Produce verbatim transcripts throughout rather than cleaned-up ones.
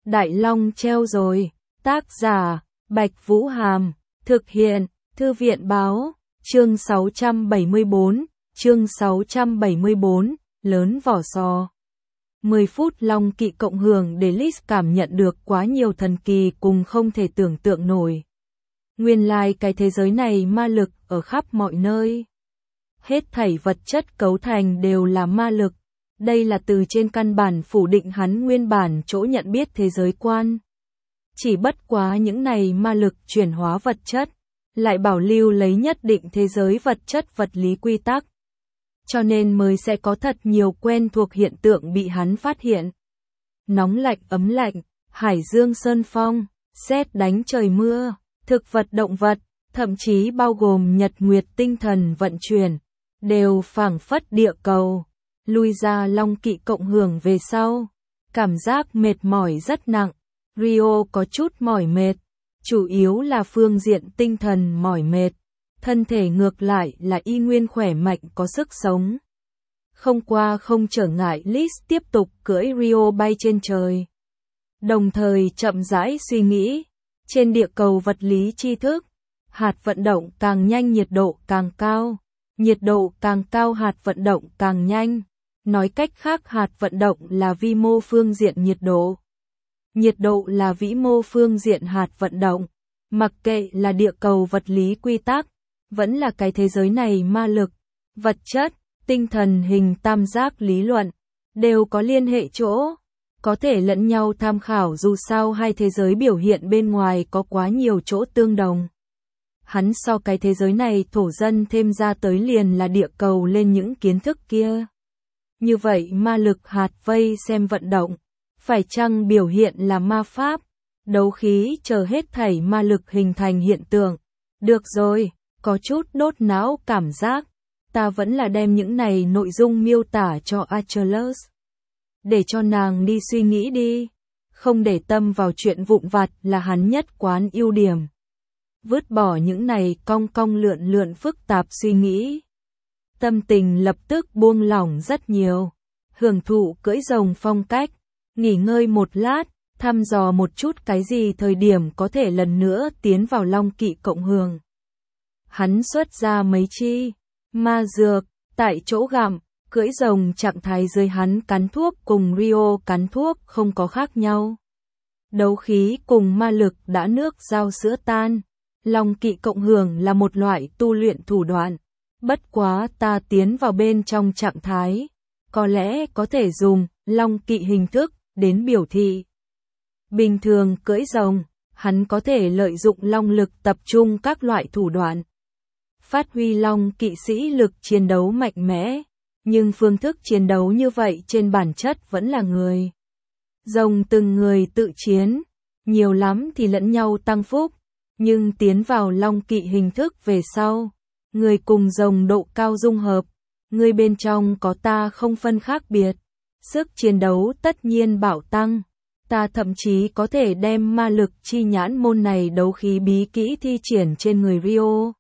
Đại Long treo rồi. Tác giả, Bạch Vũ Hàm. Thực hiện, Thư viện Báo. Chương sáu trăm bảy mươi bốn. Chương sáu trăm bảy mươi bốn. Lớn vỏ sò. mười phút Long Kỵ cộng hưởng để Liz cảm nhận được quá nhiều thần kỳ cùng không thể tưởng tượng nổi. Nguyên lai cái thế giới này ma lực ở khắp mọi nơi. Hết thảy vật chất cấu thành đều là ma lực. Đây là từ trên căn bản phủ định hắn nguyên bản chỗ nhận biết thế giới quan. Chỉ bất quá những này ma lực chuyển hóa vật chất, lại bảo lưu lấy nhất định thế giới vật chất vật lý quy tắc. Cho nên mới sẽ có thật nhiều quen thuộc hiện tượng bị hắn phát hiện. Nóng lạnh ấm lạnh, hải dương sơn phong, sét đánh trời mưa, thực vật động vật, thậm chí bao gồm nhật nguyệt tinh thần vận chuyển, đều phảng phất địa cầu. Lui ra Long Kỵ cộng hưởng về sau, cảm giác mệt mỏi rất nặng. Rio có chút mỏi mệt, chủ yếu là phương diện tinh thần mỏi mệt. Thân thể ngược lại là y nguyên khỏe mạnh có sức sống. Không qua không trở ngại Liz tiếp tục cưỡi Rio bay trên trời. Đồng thời chậm rãi suy nghĩ, trên địa cầu vật lý tri thức, hạt vận động càng nhanh nhiệt độ càng cao, nhiệt độ càng cao hạt vận động càng nhanh. Nói cách khác hạt vận động là vi mô phương diện nhiệt độ. Nhiệt độ là vĩ mô phương diện hạt vận động. Mặc kệ là địa cầu vật lý quy tắc, vẫn là cái thế giới này ma lực, vật chất, tinh thần hình tam giác lý luận, đều có liên hệ chỗ, có thể lẫn nhau tham khảo dù sao hai thế giới biểu hiện bên ngoài có quá nhiều chỗ tương đồng. Hắn so cái thế giới này thổ dân thêm ra tới liền là địa cầu lên những kiến thức kia. Như vậy ma lực hạt vây xem vận động, phải chăng biểu hiện là ma pháp, đấu khí chờ hết thảy ma lực hình thành hiện tượng. Được rồi, có chút đốt não cảm giác, ta vẫn là đem những này nội dung miêu tả cho Achilles. Để cho nàng đi suy nghĩ đi, không để tâm vào chuyện vụn vặt là hắn nhất quán ưu điểm. Vứt bỏ những này cong cong lượn lượn phức tạp suy nghĩ. Tâm tình lập tức buông lỏng rất nhiều, hưởng thụ cưỡi rồng phong cách, nghỉ ngơi một lát, thăm dò một chút cái gì thời điểm có thể lần nữa tiến vào Long Kỵ cộng hưởng. Hắn xuất ra mấy chi ma dược, tại chỗ gặm, cưỡi rồng trạng thái dưới hắn cắn thuốc cùng Rio cắn thuốc không có khác nhau. Đấu khí cùng ma lực đã nước giao sữa tan. Long Kỵ cộng hưởng là một loại tu luyện thủ đoạn. Bất quá ta tiến vào bên trong trạng thái, có lẽ có thể dùng Long Kỵ hình thức đến biểu thị. Bình thường cưỡi rồng, hắn có thể lợi dụng long lực tập trung các loại thủ đoạn. Phát huy Long Kỵ sĩ lực chiến đấu mạnh mẽ, nhưng phương thức chiến đấu như vậy trên bản chất vẫn là người. Rồng từng người tự chiến, nhiều lắm thì lẫn nhau tăng phúc, nhưng tiến vào Long Kỵ hình thức về sau, người cùng rồng độ cao dung hợp, người bên trong có ta không phân khác biệt, sức chiến đấu tất nhiên bạo tăng. Ta thậm chí có thể đem ma lực chi nhãn môn này đấu khí bí kỹ thi triển trên người Rio.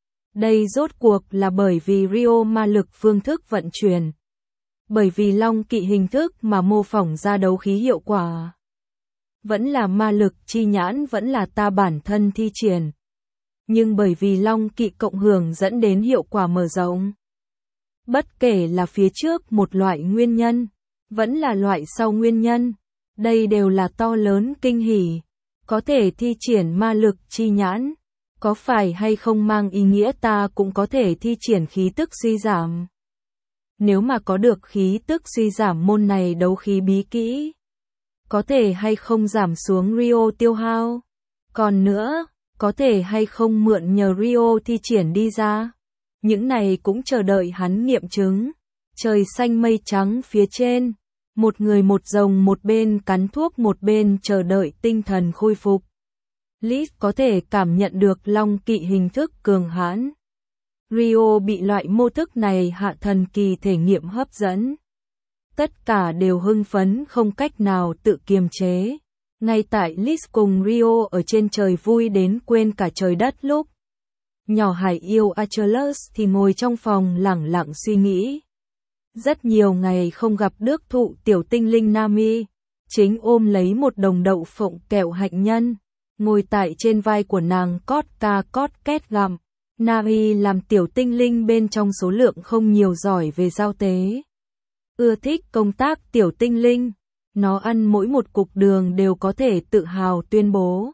Đây rốt cuộc là bởi vì Rio ma lực phương thức vận chuyển. Bởi vì Long Kỵ hình thức mà mô phỏng ra đấu khí hiệu quả. Vẫn là ma lực chi nhãn vẫn là ta bản thân thi triển. Nhưng bởi vì Long Kỵ cộng hưởng dẫn đến hiệu quả mở rộng. Bất kể là phía trước một loại nguyên nhân, vẫn là loại sau nguyên nhân. Đây đều là to lớn kinh hỉ. Có thể thi triển ma lực chi nhãn. Có phải hay không mang ý nghĩa ta cũng có thể thi triển khí tức suy giảm. Nếu mà có được khí tức suy giảm môn này đấu khí bí kỹ. Có thể hay không giảm xuống Rio tiêu hao. Còn nữa, có thể hay không mượn nhờ Rio thi triển đi ra. Những này cũng chờ đợi hắn nghiệm chứng. Trời xanh mây trắng phía trên. Một người một rồng một bên cắn thuốc một bên chờ đợi tinh thần khôi phục. Liz có thể cảm nhận được Long Kỵ hình thức cường hãn. Rio bị loại mô thức này hạ thần kỳ thể nghiệm hấp dẫn. Tất cả đều hưng phấn không cách nào tự kiềm chế. Ngay tại Liz cùng Rio ở trên trời vui đến quên cả trời đất lúc. Nhỏ hải yêu Achilles thì ngồi trong phòng lẳng lặng suy nghĩ. Rất nhiều ngày không gặp đước thụ tiểu tinh linh Nami, chính ôm lấy một đồng đậu phộng kẹo hạnh nhân, ngồi tại trên vai của nàng cót ca cót két gặm. Nami làm tiểu tinh linh bên trong số lượng không nhiều giỏi về giao tế. Ưa thích công tác tiểu tinh linh, nó ăn mỗi một cục đường đều có thể tự hào tuyên bố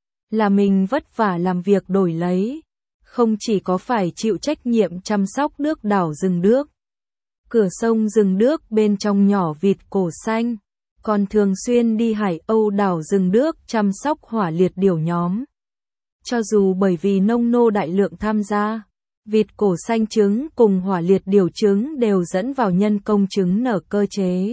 là mình vất vả làm việc đổi lấy, không chỉ có phải chịu trách nhiệm chăm sóc nước đảo rừng đước, cửa sông rừng đước bên trong nhỏ vịt cổ xanh, còn thường xuyên đi Hải Âu đảo rừng đước chăm sóc hỏa liệt điểu nhóm. Cho dù bởi vì nông nô đại lượng tham gia, vịt cổ xanh trứng cùng hỏa liệt điểu trứng đều dẫn vào nhân công trứng nở cơ chế.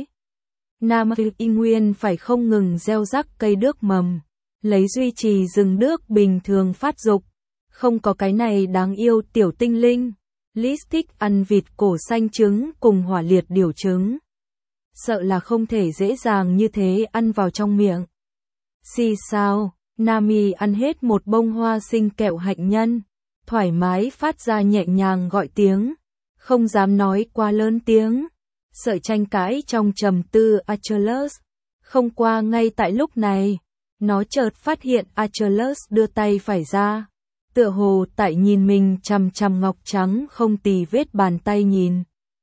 Nam Y Nguyên phải không ngừng gieo rắc cây đước mầm, lấy duy trì rừng đước bình thường phát dục. Không có cái này đáng yêu tiểu tinh linh, Liz thích ăn vịt cổ xanh trứng cùng hỏa liệt điểu trứng. Sợ là không thể dễ dàng như thế ăn vào trong miệng. Xì sao, Nami ăn hết một bông hoa sinh kẹo hạnh nhân, thoải mái phát ra nhẹ nhàng gọi tiếng, không dám nói quá lớn tiếng, sợ tranh cãi trong trầm tư Achilles. Không qua ngay tại lúc này, nó chợt phát hiện Achilles đưa tay phải ra, tựa hồ tại nhìn mình chằm chằm ngọc trắng không tì vết bàn tay nhìn.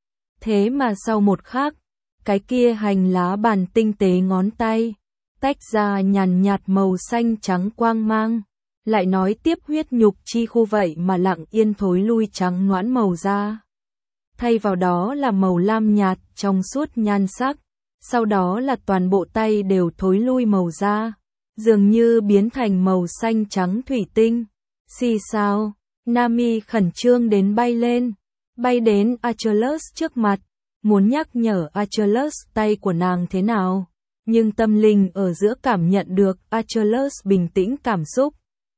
Thế mà sau một khắc, cái kia hành lá bàn tinh tế ngón tay, tách ra nhàn nhạt màu xanh trắng quang mang, lại nói tiếp huyết nhục chi khu vậy mà lặng yên thối lui trắng noãn màu da. Thay vào đó là màu lam nhạt trong suốt nhan sắc, sau đó là toàn bộ tay đều thối lui màu da, dường như biến thành màu xanh trắng thủy tinh. Xì sao, Nami khẩn trương đến bay lên, bay đến Achilles trước mặt, muốn nhắc nhở Achilles tay của nàng thế nào, nhưng tâm linh ở giữa cảm nhận được Achilles bình tĩnh cảm xúc.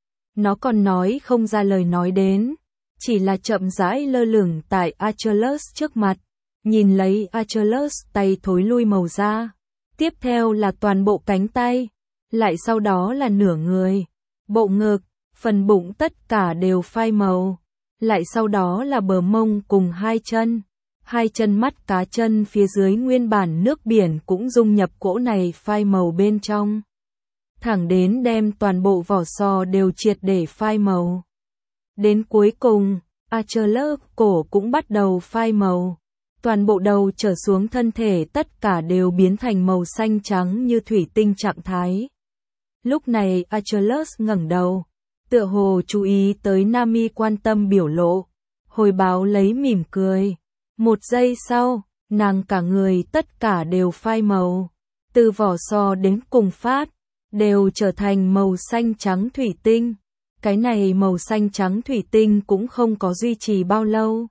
Nó còn nói không ra lời nói đến, chỉ là chậm rãi lơ lửng tại Achilles trước mặt, nhìn lấy Achilles tay thối lui màu da, tiếp theo là toàn bộ cánh tay, lại sau đó là nửa người, bộ ngực, phần bụng tất cả đều phai màu, lại sau đó là bờ mông cùng hai chân. Hai chân mắt cá chân phía dưới nguyên bản nước biển cũng dung nhập cỗ này phai màu bên trong. Thẳng đến đem toàn bộ vỏ sò đều triệt để phai màu. Đến cuối cùng, Achilles cổ cũng bắt đầu phai màu. Toàn bộ đầu trở xuống thân thể tất cả đều biến thành màu xanh trắng như thủy tinh trạng thái. Lúc này Achilles ngẩng đầu, tựa hồ chú ý tới Nami quan tâm biểu lộ, hồi báo lấy mỉm cười. Một giây sau, nàng cả người tất cả đều phai màu, từ vỏ sò đến cùng phát, đều trở thành màu xanh trắng thủy tinh. Cái này màu xanh trắng thủy tinh cũng không có duy trì bao lâu.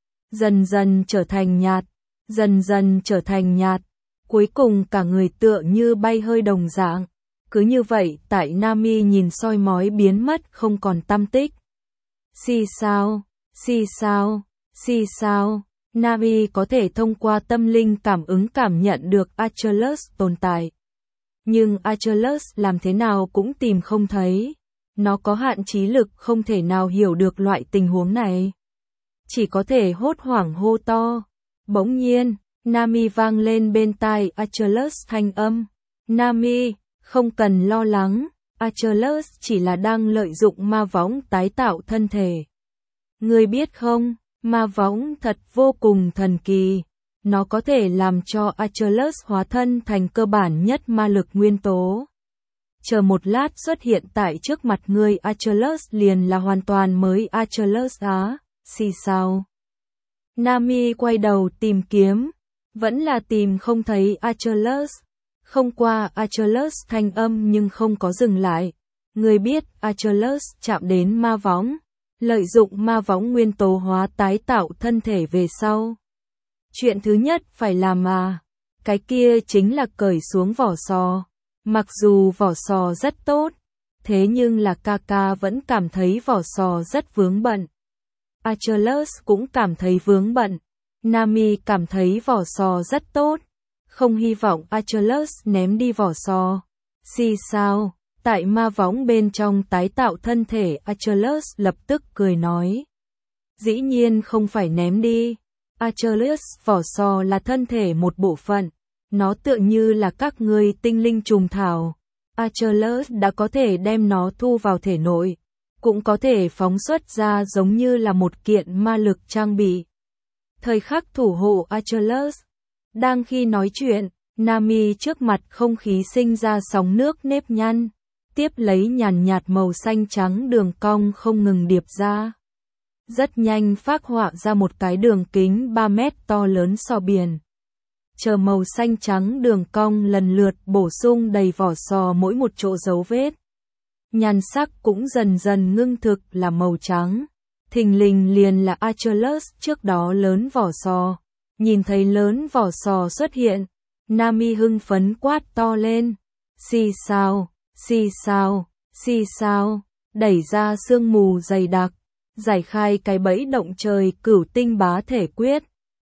Dần dần trở thành nhạt, dần dần trở thành nhạt, cuối cùng cả người tựa như bay hơi đồng dạng. Cứ như vậy tại Nami nhìn soi mói biến mất không còn tăm tích. Xì sao, xì sao, xì sao. Nami có thể thông qua tâm linh cảm ứng cảm nhận được Achilles tồn tại. Nhưng Achilles làm thế nào cũng tìm không thấy. Nó có hạn trí lực không thể nào hiểu được loại tình huống này. Chỉ có thể hốt hoảng hô to. Bỗng nhiên, Nami vang lên bên tai Achilles thanh âm. Nami, không cần lo lắng, Achilles chỉ là đang lợi dụng ma võng tái tạo thân thể. Ngươi biết không? Ma võng thật vô cùng thần kỳ, nó có thể làm cho Achilles hóa thân thành cơ bản nhất ma lực nguyên tố. Chờ một lát xuất hiện tại trước mặt ngươi Achilles liền là hoàn toàn mới Achilles á, xì sao. Nami quay đầu tìm kiếm, vẫn là tìm không thấy Achilles. Không qua Achilles thanh âm nhưng không có dừng lại. Ngươi biết Achilles chạm đến ma võng, lợi dụng ma võng nguyên tố hóa tái tạo thân thể về sau. Chuyện thứ nhất phải làm mà, cái kia chính là cởi xuống vỏ sò. Mặc dù vỏ sò rất tốt, thế nhưng là Kaka vẫn cảm thấy vỏ sò rất vướng bận. Achilles cũng cảm thấy vướng bận. Nami cảm thấy vỏ sò rất tốt, không hy vọng Achilles ném đi vỏ sò. Xì sao? Tại ma võng bên trong tái tạo thân thể Achilles lập tức cười nói. Dĩ nhiên không phải ném đi. Achilles vỏ sò là thân thể một bộ phận. nó tựa như là các ngươi tinh linh trùng thảo. Achilles đã có thể đem nó thu vào thể nội, cũng có thể phóng xuất ra giống như là một kiện ma lực trang bị. Thời khắc thủ hộ Achilles. Đang khi nói chuyện, Nami trước mặt không khí sinh ra sóng nước nếp nhăn, tiếp lấy nhàn nhạt màu xanh trắng đường cong không ngừng điệp ra. Rất nhanh phác họa ra một cái đường kính ba mét to lớn sò biển. Chờ màu xanh trắng đường cong lần lượt bổ sung đầy vỏ sò mỗi một chỗ dấu vết. Nhan sắc cũng dần dần ngưng thực là màu trắng. Thình lình liền là Achilles trước đó lớn vỏ sò. Nhìn thấy lớn vỏ sò xuất hiện, Nami hưng phấn quát to lên. Xì xào, xì xào, xì xào, đẩy ra sương mù dày đặc, giải khai cái bẫy động trời cửu tinh bá thể quyết.